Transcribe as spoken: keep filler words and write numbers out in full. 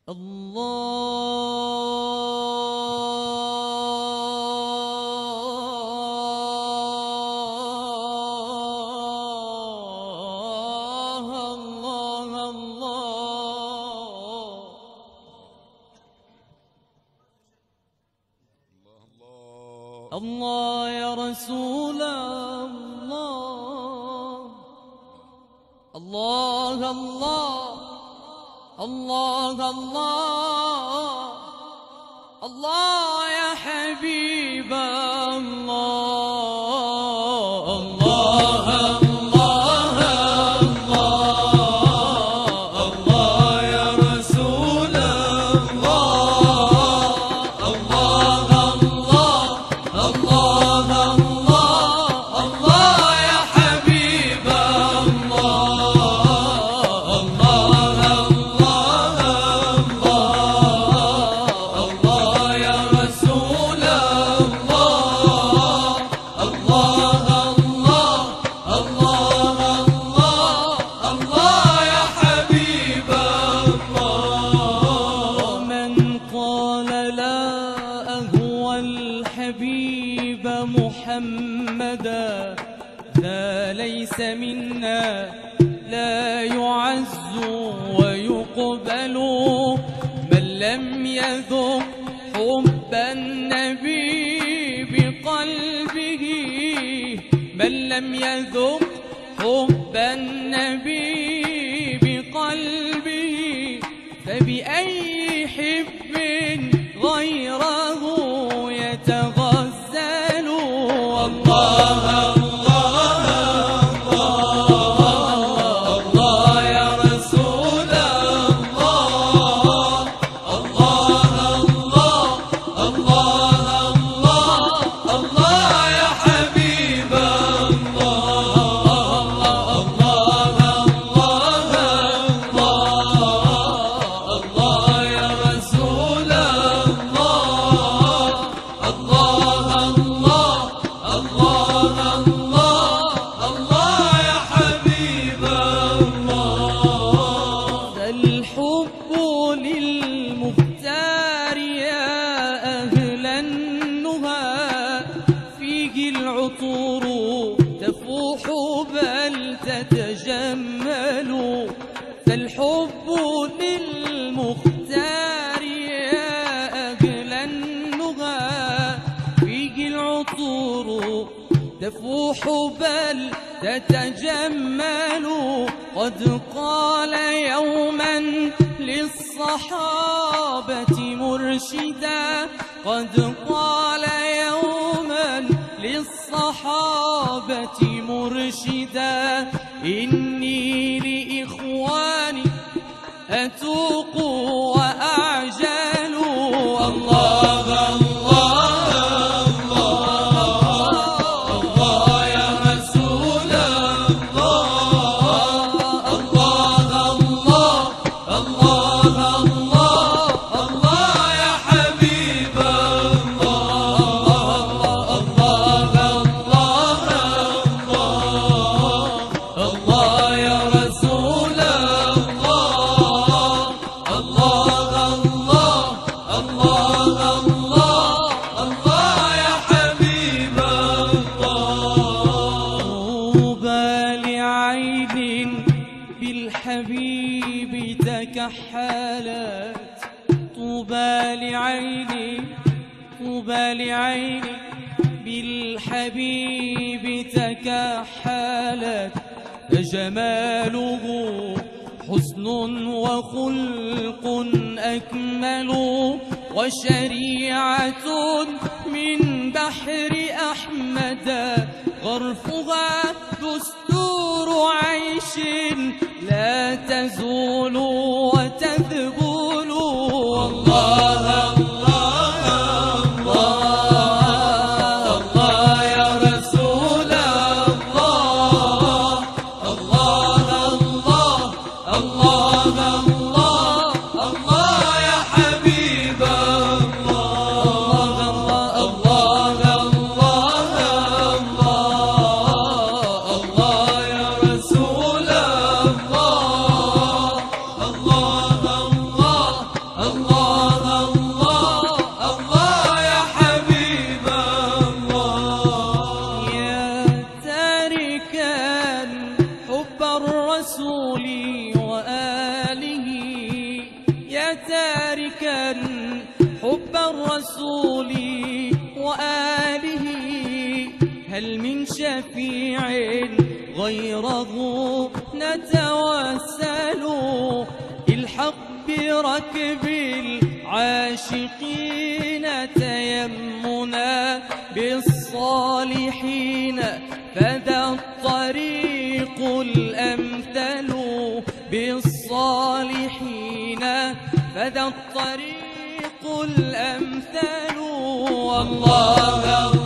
الله يا رسول الله، الله الله الله الله الله يا حبيب الله، الله الله الله الله يا رسول الله، الله الله الله الله الله يا حبيب الله، الله الله الله يا رسول الله، الله الله الله الله يا حبيب الله. من قال لا أهوى الحبيب محمدا ذا ليس منا، لا يعز ويقبل من لم يذق حب النبي بقلبه، من لم يذق حب النبي بقلبه، فبأي حب غيره يتغزل. الله الله الله الله يا رسول الله، الله الله الله الله الله يا حبيب الله، الله الله الله يا رسول الله، الله الله الله الله يا حبيب الله. الحب للمختار يا أهل النهى، فيه العطور تفوح بل تتجمل، فالحب للمختار يا أهل النهى، فيه العطور تفوح بل تتجمل. قد قال يوما للصحابة مرشدا، قد قال يوما للصحابة مرشدا، إني لإخواني أتوق وأعجل. الله الله الله يا رسول الله، الله الله الله الله يا حبيب الله، الله الله الله يا رسول الله، الله الله الله الله يا حبيب الله. طوبى لعين بالحبيب تكحلت، طوبى لعين طوبى لعين بالحبيب تكحلت، فجماله حسن وخلق أكمل، وشريعة من بحر أحمد، غرفها دستور عيش لا تزول وتذبل. الله الله الله يا رسول الله، الله الله الله الله يا حبيب الله، الله الله الله يا رسول الله، الله الله تاركا حب الرسول وآله. هل من شفيع غيره نتوسل؟ الحق بركب العاشقين تيمنا بالصالحين، فذا الطريق الأمثل بالصالحين، فذا الطريق الأمثل. والله